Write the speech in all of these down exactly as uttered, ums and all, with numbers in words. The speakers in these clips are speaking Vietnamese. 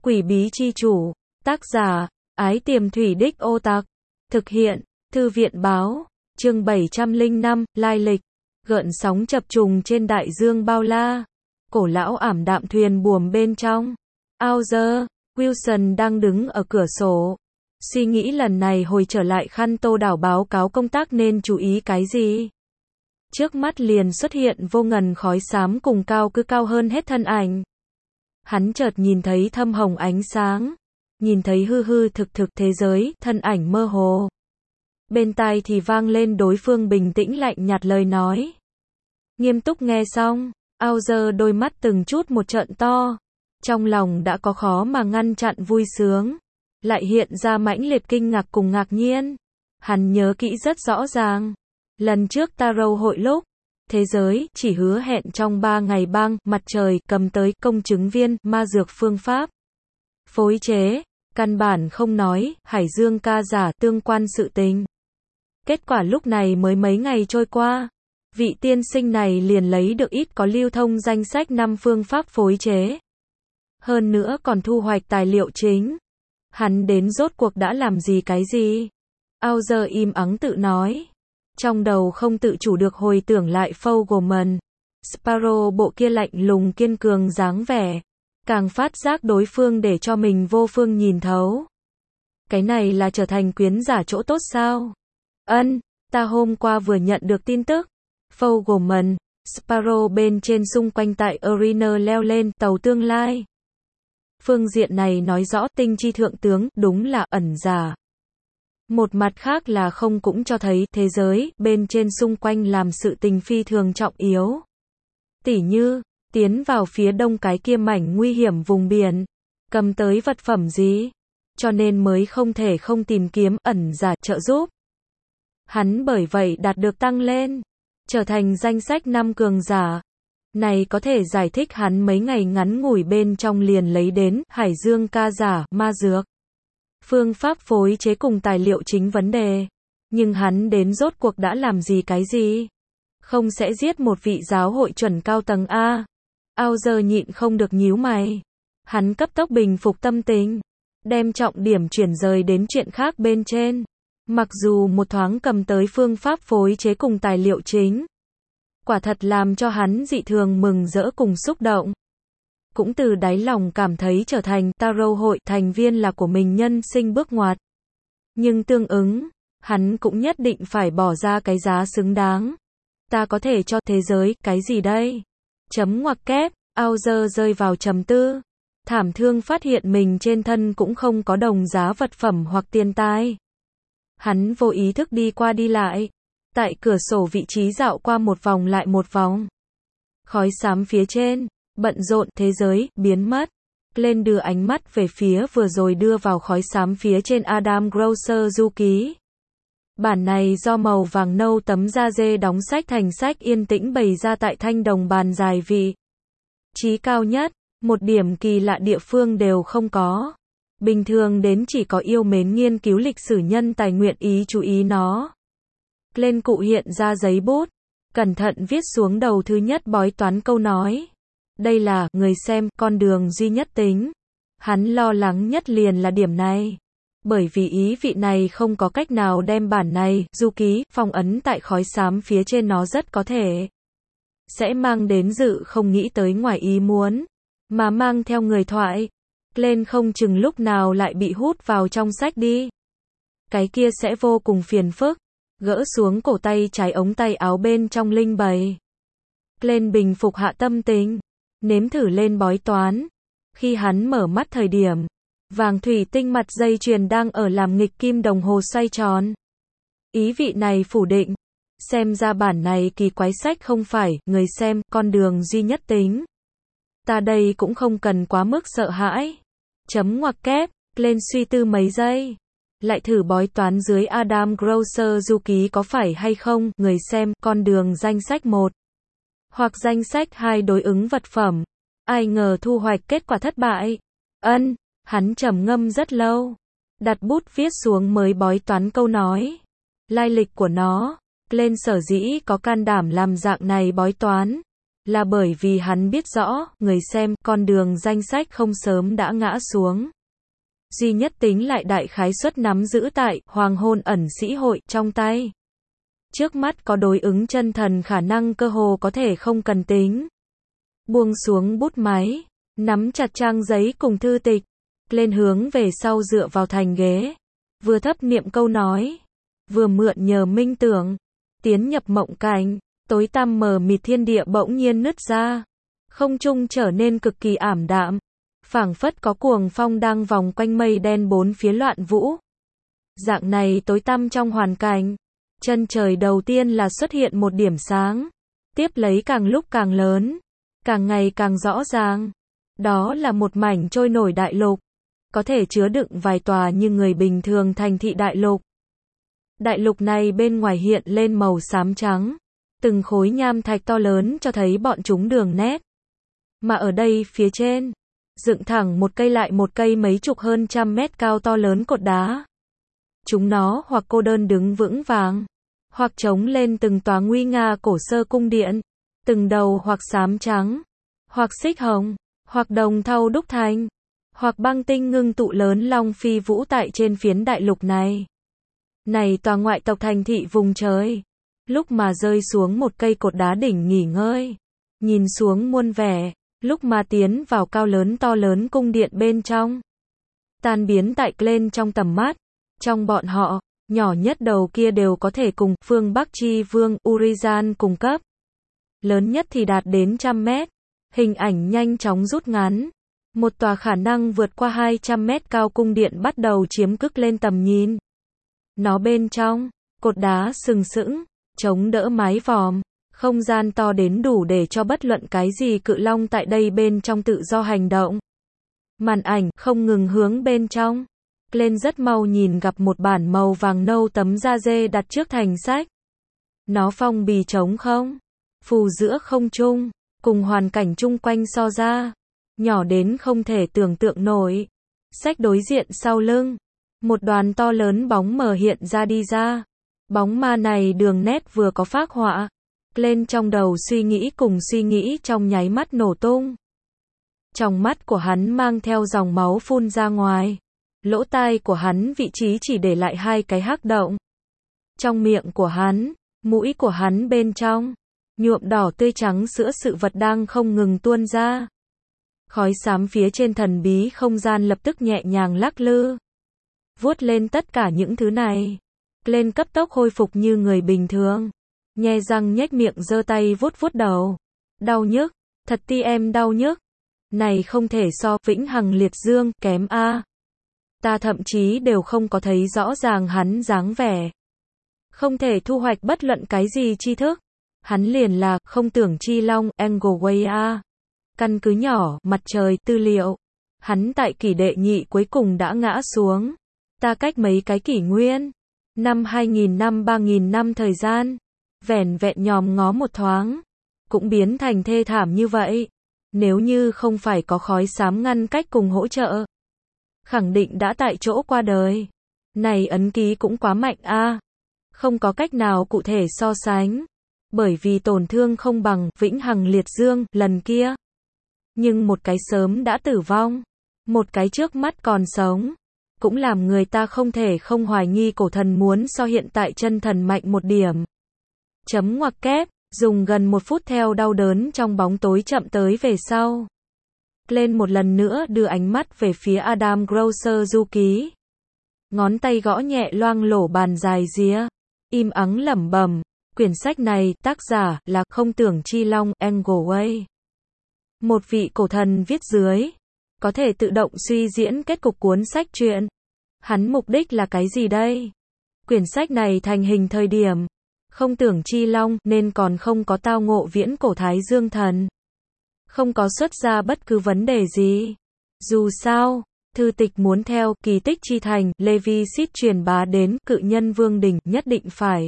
Quỷ bí chi chủ. Tác giả, Ái Tiềm Thủy Đích Ô Tạc. Thực hiện, Thư viện Báo. Chương bảy trăm lẻ năm, lai lịch. Gợn sóng chập trùng trên đại dương bao la. Cổ lão ảm đạm thuyền buồm bên trong. Author, Wilson đang đứng ở cửa sổ. Suy nghĩ lần này hồi trở lại Khăn Tô đảo báo cáo công tác nên chú ý cái gì. Trước mắt liền xuất hiện vô ngần khói xám cùng cao cứ cao hơn hết thân ảnh. Hắn chợt nhìn thấy thâm hồng ánh sáng. Nhìn thấy hư hư thực thực thế giới, thân ảnh mơ hồ. Bên tai thì vang lên đối phương bình tĩnh lạnh nhạt lời nói. Nghiêm túc nghe xong, Author đôi mắt từng chút một trợn to. Trong lòng đã có khó mà ngăn chặn vui sướng. Lại hiện ra mãnh liệt kinh ngạc cùng ngạc nhiên. Hắn nhớ kỹ rất rõ ràng. Lần trước Tarot hội lúc, thế giới chỉ hứa hẹn trong ba ngày băng, mặt trời, cầm tới công chứng viên, ma dược phương pháp. Phối chế, căn bản không nói, Hải Dương ca giả tương quan sự tình. Kết quả lúc này mới mấy ngày trôi qua. Vị tiên sinh này liền lấy được ít có lưu thông danh sách năm phương pháp phối chế. Hơn nữa còn thu hoạch tài liệu chính. Hắn đến rốt cuộc đã làm gì cái gì? Author im ắng tự nói. Trong đầu không tự chủ được hồi tưởng lại Fogelman. Sparrow bộ kia lạnh lùng kiên cường dáng vẻ. Càng phát giác đối phương để cho mình vô phương nhìn thấu. Cái này là trở thành quyến giả chỗ tốt sao? Ân, ta hôm qua vừa nhận được tin tức. Fogelman, Sparrow bên trên xung quanh tại Arena leo lên tàu tương lai. Phương diện này nói rõ tinh chi thượng tướng đúng là ẩn giả. Một mặt khác là không cũng cho thấy thế giới bên trên xung quanh làm sự tình phi thường trọng yếu. Tỉ như, tiến vào phía đông cái kia mảnh nguy hiểm vùng biển, cầm tới vật phẩm gì, cho nên mới không thể không tìm kiếm ẩn giả trợ giúp. Hắn bởi vậy đạt được tăng lên, trở thành danh sách năm cường giả. Này có thể giải thích hắn mấy ngày ngắn ngủi bên trong liền lấy đến Hải Dương ca giả, ma dược. Phương pháp phối chế cùng tài liệu chính vấn đề. Nhưng hắn đến rốt cuộc đã làm gì cái gì? Không sẽ giết một vị giáo hội chuẩn cao tầng A. Author nhịn không được nhíu mày. Hắn cấp tốc bình phục tâm tình. Đem trọng điểm chuyển rời đến chuyện khác bên trên. Mặc dù một thoáng cầm tới phương pháp phối chế cùng tài liệu chính. Quả thật làm cho hắn dị thường mừng rỡ cùng xúc động. Cũng từ đáy lòng cảm thấy trở thành Tarot hội thành viên là của mình nhân sinh bước ngoặt. Nhưng tương ứng, hắn cũng nhất định phải bỏ ra cái giá xứng đáng. Ta có thể cho thế giới cái gì đây? Chấm ngoặc kép, Author rơi vào trầm tư. Thảm thương phát hiện mình trên thân cũng không có đồng giá vật phẩm hoặc tiền tài. Hắn vô ý thức đi qua đi lại. Tại cửa sổ vị trí dạo qua một vòng lại một vòng. Khói xám phía trên, bận rộn thế giới, biến mất. Lên đưa ánh mắt về phía vừa rồi đưa vào khói xám phía trên Adam Grocer du ký. Bản này do màu vàng nâu tấm da dê đóng sách thành sách yên tĩnh bày ra tại thanh đồng bàn dài vị trí cao nhất, một điểm kỳ lạ địa phương đều không có. Bình thường đến chỉ có yêu mến nghiên cứu lịch sử nhân tài nguyện ý chú ý nó. Lên cụ hiện ra giấy bút, cẩn thận viết xuống đầu thứ nhất bói toán câu nói. Đây là, người xem, con đường duy nhất tính. Hắn lo lắng nhất liền là điểm này. Bởi vì ý vị này không có cách nào đem bản này, du ký, phong ấn tại khói xám phía trên nó rất có thể. Sẽ mang đến dự không nghĩ tới ngoài ý muốn. Mà mang theo người thoại. Lên không chừng lúc nào lại bị hút vào trong sách đi. Cái kia sẽ vô cùng phiền phức. Gỡ xuống cổ tay trái ống tay áo bên trong linh bày. Lên bình phục hạ tâm tình. Nếm thử lên bói toán. Khi hắn mở mắt thời điểm, vàng thủy tinh mặt dây chuyền đang ở làm nghịch kim đồng hồ xoay tròn. Ý vị này phủ định. Xem ra bản này kỳ quái sách không phải, người xem, con đường duy nhất tính. Ta đây cũng không cần quá mức sợ hãi. Chấm ngoặc kép, lên suy tư mấy giây. Lại thử bói toán dưới Adam Grocer du ký có phải hay không, người xem, con đường danh sách một. Hoặc danh sách hai đối ứng vật phẩm. Ai ngờ thu hoạch kết quả thất bại. Ân, hắn trầm ngâm rất lâu. Đặt bút viết xuống mới bói toán câu nói. Lai lịch của nó. Lên sở dĩ có can đảm làm dạng này bói toán. là bởi vì hắn biết rõ, người xem, con đường danh sách không sớm đã ngã xuống. Duy nhất tính lại đại khái suất nắm giữ tại Hoàng hôn ẩn sĩ hội trong tay. Trước mắt có đối ứng chân thần khả năng cơ hồ có thể không cần tính. Buông xuống bút máy, nắm chặt trang giấy cùng thư tịch, lên hướng về sau dựa vào thành ghế, vừa thấp niệm câu nói, vừa mượn nhờ minh tưởng, tiến nhập mộng cảnh. Tối tăm mờ mịt thiên địa bỗng nhiên nứt ra, không trung trở nên cực kỳ ảm đạm, phảng phất có cuồng phong đang vòng quanh mây đen bốn phía loạn vũ. Dạng này tối tăm trong hoàn cảnh, chân trời đầu tiên là xuất hiện một điểm sáng, tiếp lấy càng lúc càng lớn, càng ngày càng rõ ràng. Đó là một mảnh trôi nổi đại lục, có thể chứa đựng vài tòa như người bình thường thành thị đại lục. Đại lục này bên ngoài hiện lên màu xám trắng, từng khối nham thạch to lớn cho thấy bọn chúng đường nét. Mà ở đây phía trên, dựng thẳng một cây lại một cây mấy chục hơn trăm mét cao to lớn cột đá. Chúng nó hoặc cô đơn đứng vững vàng, hoặc trống lên từng tòa nguy nga cổ sơ cung điện, từng đầu hoặc xám trắng, hoặc xích hồng, hoặc đồng thau đúc thành, hoặc băng tinh ngưng tụ lớn long phi vũ tại trên phiến đại lục này. Này tòa ngoại tộc thành thị vùng trời, lúc mà rơi xuống một cây cột đá đỉnh nghỉ ngơi, nhìn xuống muôn vẻ, lúc mà tiến vào cao lớn to lớn cung điện bên trong, tan biến tại lên trong tầm mắt. Trong bọn họ, nhỏ nhất đầu kia đều có thể cùng phương Bắc Chi Vương Urizen cùng cấp. Lớn nhất thì đạt đến trăm mét. Hình ảnh nhanh chóng rút ngắn. Một tòa khả năng vượt qua hai trăm mét cao cung điện bắt đầu chiếm cức lên tầm nhìn. Nó bên trong, cột đá sừng sững, chống đỡ mái vòm, không gian to đến đủ để cho bất luận cái gì cự long tại đây bên trong tự do hành động. Màn ảnh không ngừng hướng bên trong. Lên rất mau nhìn gặp một bản màu vàng nâu tấm da dê đặt trước thành sách. Nó phong bì trống không, phù giữa không trung, cùng hoàn cảnh chung quanh so ra, nhỏ đến không thể tưởng tượng nổi. Sách đối diện sau lưng, một đoàn to lớn bóng mờ hiện ra đi ra. Bóng ma này đường nét vừa có phác họa, lên trong đầu suy nghĩ cùng suy nghĩ trong nháy mắt nổ tung. Trong mắt của hắn mang theo dòng máu phun ra ngoài. Lỗ tai của hắn vị trí chỉ để lại hai cái hắc động. Trong miệng của hắn, mũi của hắn bên trong, nhuộm đỏ tươi trắng sữa sự vật đang không ngừng tuôn ra. Khói xám phía trên thần bí không gian lập tức nhẹ nhàng lắc lư. Vuốt lên tất cả những thứ này. Lên cấp tốc khôi phục như người bình thường. Nhe răng nhếch miệng giơ tay vuốt vuốt đầu. Đau nhức, thật ti em đau nhức. Này không thể so vĩnh hằng liệt dương kém a. Ta thậm chí đều không có thấy rõ ràng hắn dáng vẻ. Không thể thu hoạch bất luận cái gì tri thức. Hắn liền là không tưởng chi long, Angleway a. Căn cứ nhỏ, mặt trời, tư liệu. Hắn tại kỷ đệ nhị cuối cùng đã ngã xuống. Ta cách mấy cái kỷ nguyên. Năm hai nghìn năm ba nghìn năm thời gian. Vẻn vẹn nhòm ngó một thoáng. Cũng biến thành thê thảm như vậy. Nếu như không phải có khói xám ngăn cách cùng hỗ trợ. Khẳng định đã tại chỗ qua đời. Này ấn ký cũng quá mạnh a. Không có cách nào cụ thể so sánh. Bởi vì tổn thương không bằng vĩnh hằng liệt dương lần kia. Nhưng một cái sớm đã tử vong. Một cái trước mắt còn sống. Cũng làm người ta không thể không hoài nghi cổ thần muốn so hiện tại chân thần mạnh một điểm. Chấm ngoặc kép, dùng gần một phút theo đau đớn trong bóng tối chậm tới về sau. Lên một lần nữa đưa ánh mắt về phía Adam Grosser du ký. Ngón tay gõ nhẹ loang lổ bàn dài ría. Im ắng lẩm bẩm. Quyển sách này, tác giả, là không tưởng chi long, Angleway. Một vị cổ thần viết dưới. Có thể tự động suy diễn kết cục cuốn sách truyện. Hắn mục đích là cái gì đây? Quyển sách này thành hình thời điểm. Không tưởng chi long, nên còn không có tao ngộ viễn cổ Thái Dương thần. Không có xuất ra bất cứ vấn đề gì. Dù sao, thư tịch muốn theo kỳ tích chi thành, Levi Seed truyền bá đến cự nhân vương đỉnh nhất định phải.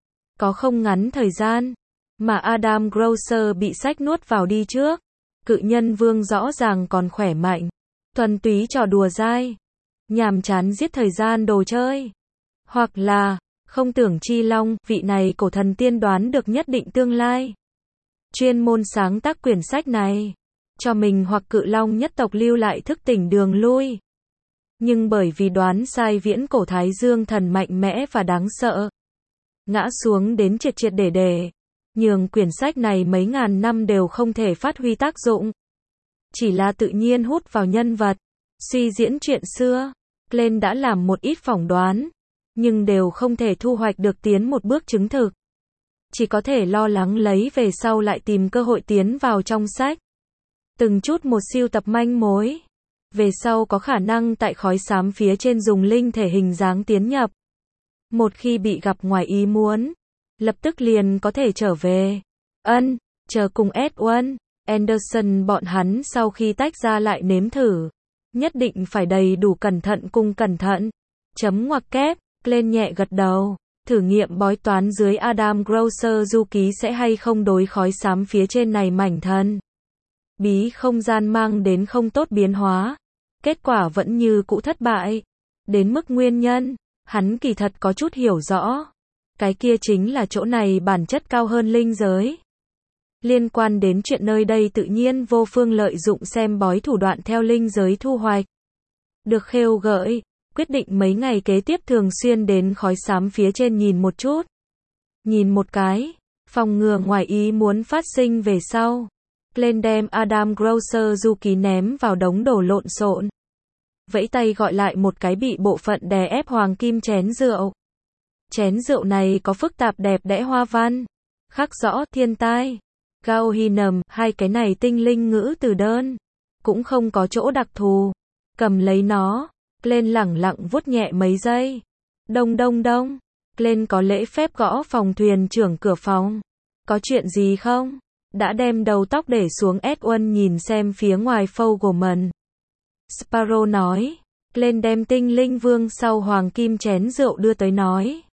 Có không ngắn thời gian, mà Adam Grosser bị sách nuốt vào đi trước. Cự nhân vương rõ ràng còn khỏe mạnh. Thuần túy trò đùa dai. Nhàm chán giết thời gian đồ chơi. Hoặc là, không tưởng chi long, vị này cổ thần tiên đoán được nhất định tương lai. chuyên môn sáng tác quyển sách này, cho mình hoặc Cự Long nhất tộc lưu lại thức tỉnh đường lui. Nhưng bởi vì đoán sai viễn cổ Thái Dương thần mạnh mẽ và đáng sợ, ngã xuống đến triệt triệt để để, nhường quyển sách này mấy ngàn năm đều không thể phát huy tác dụng. Chỉ là tự nhiên hút vào nhân vật, suy diễn chuyện xưa, Glenn đã làm một ít phỏng đoán, nhưng đều không thể thu hoạch được tiến một bước chứng thực. Chỉ có thể lo lắng lấy về sau lại tìm cơ hội tiến vào trong sách. Từng chút một siêu tập manh mối. Về sau có khả năng tại khói xám phía trên dùng linh thể hình dáng tiến nhập. Một khi bị gặp ngoài ý muốn, lập tức liền có thể trở về. Ân, chờ cùng Edwin, Anderson bọn hắn sau khi tách ra lại nếm thử. Nhất định phải đầy đủ cẩn thận cùng cẩn thận. Chấm ngoặc kép, Glenn nhẹ gật đầu. Thử nghiệm bói toán dưới Adam Grocer du ký sẽ hay không đối khói xám phía trên này mảnh thân. Bí không gian mang đến không tốt biến hóa. Kết quả vẫn như cũ thất bại. Đến mức nguyên nhân, hắn kỳ thật có chút hiểu rõ. Cái kia chính là chỗ này bản chất cao hơn linh giới. Liên quan đến chuyện nơi đây tự nhiên vô phương lợi dụng xem bói thủ đoạn theo linh giới thu hoạch. Được khêu gợi, quyết định mấy ngày kế tiếp thường xuyên đến khói xám phía trên nhìn một chút. Nhìn một cái, phòng ngừa ngoài ý muốn phát sinh về sau. Glenn đem Adam Grocer du ký ném vào đống đồ lộn xộn. Vẫy tay gọi lại một cái bị bộ phận đè ép hoàng kim chén rượu. Chén rượu này có phức tạp đẹp đẽ hoa văn, khắc rõ thiên tai, Gauhinum, hai cái này tinh linh ngữ từ đơn, cũng không có chỗ đặc thù. Cầm lấy nó, Glenn lẳng lặng vuốt nhẹ mấy giây. Đông đông đông, Glenn có lễ phép gõ phòng thuyền trưởng cửa phòng. Có chuyện gì không? Đã đem đầu tóc để xuống Edwin nhìn xem phía ngoài Fogelman. Sparrow nói. Glenn đem tinh linh vương sau hoàng kim chén rượu đưa tới nói.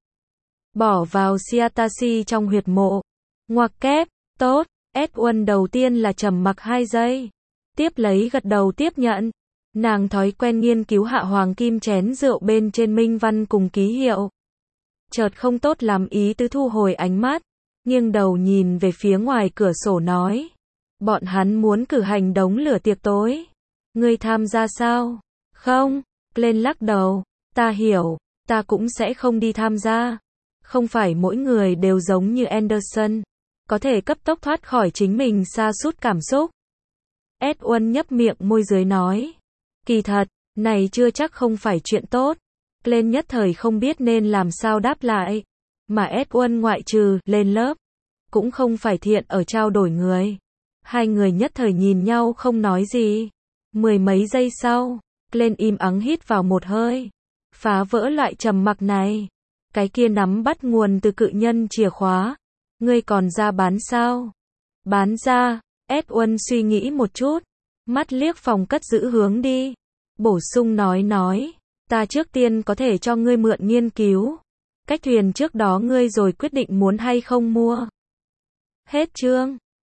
Bỏ vào Siatasi trong huyệt mộ. Ngoặc kép, tốt. Edwin đầu tiên là trầm mặc hai giây. Tiếp lấy gật đầu tiếp nhận. Nàng thói quen nghiên cứu hạ hoàng kim chén rượu bên trên minh văn cùng ký hiệu. Chợt không tốt làm ý tứ thu hồi ánh mắt. Nghiêng đầu nhìn về phía ngoài cửa sổ nói. Bọn hắn muốn cử hành đống lửa tiệc tối. Ngươi tham gia sao? Không, Glenn lắc đầu. Ta hiểu, ta cũng sẽ không đi tham gia. Không phải mỗi người đều giống như Anderson. Có thể cấp tốc thoát khỏi chính mình sa sút cảm xúc. Edwin nhấp miệng môi dưới nói. Kỳ thật, này chưa chắc không phải chuyện tốt. Glenn nhất thời không biết nên làm sao đáp lại. Mà Edwin ngoại trừ lên lớp, cũng không phải thiện ở trao đổi người. Hai người nhất thời nhìn nhau không nói gì. Mười mấy giây sau, Glenn im ắng hít vào một hơi. Phá vỡ loại trầm mặc này. Cái kia nắm bắt nguồn từ cự nhân chìa khóa. Ngươi còn ra bán sao? Bán ra, Edwin suy nghĩ một chút. Mắt liếc phòng cất giữ hướng đi. Bổ sung nói nói. Ta trước tiên có thể cho ngươi mượn nghiên cứu. Cách thuyền trước đó ngươi rồi quyết định muốn hay không mua. Hết chương.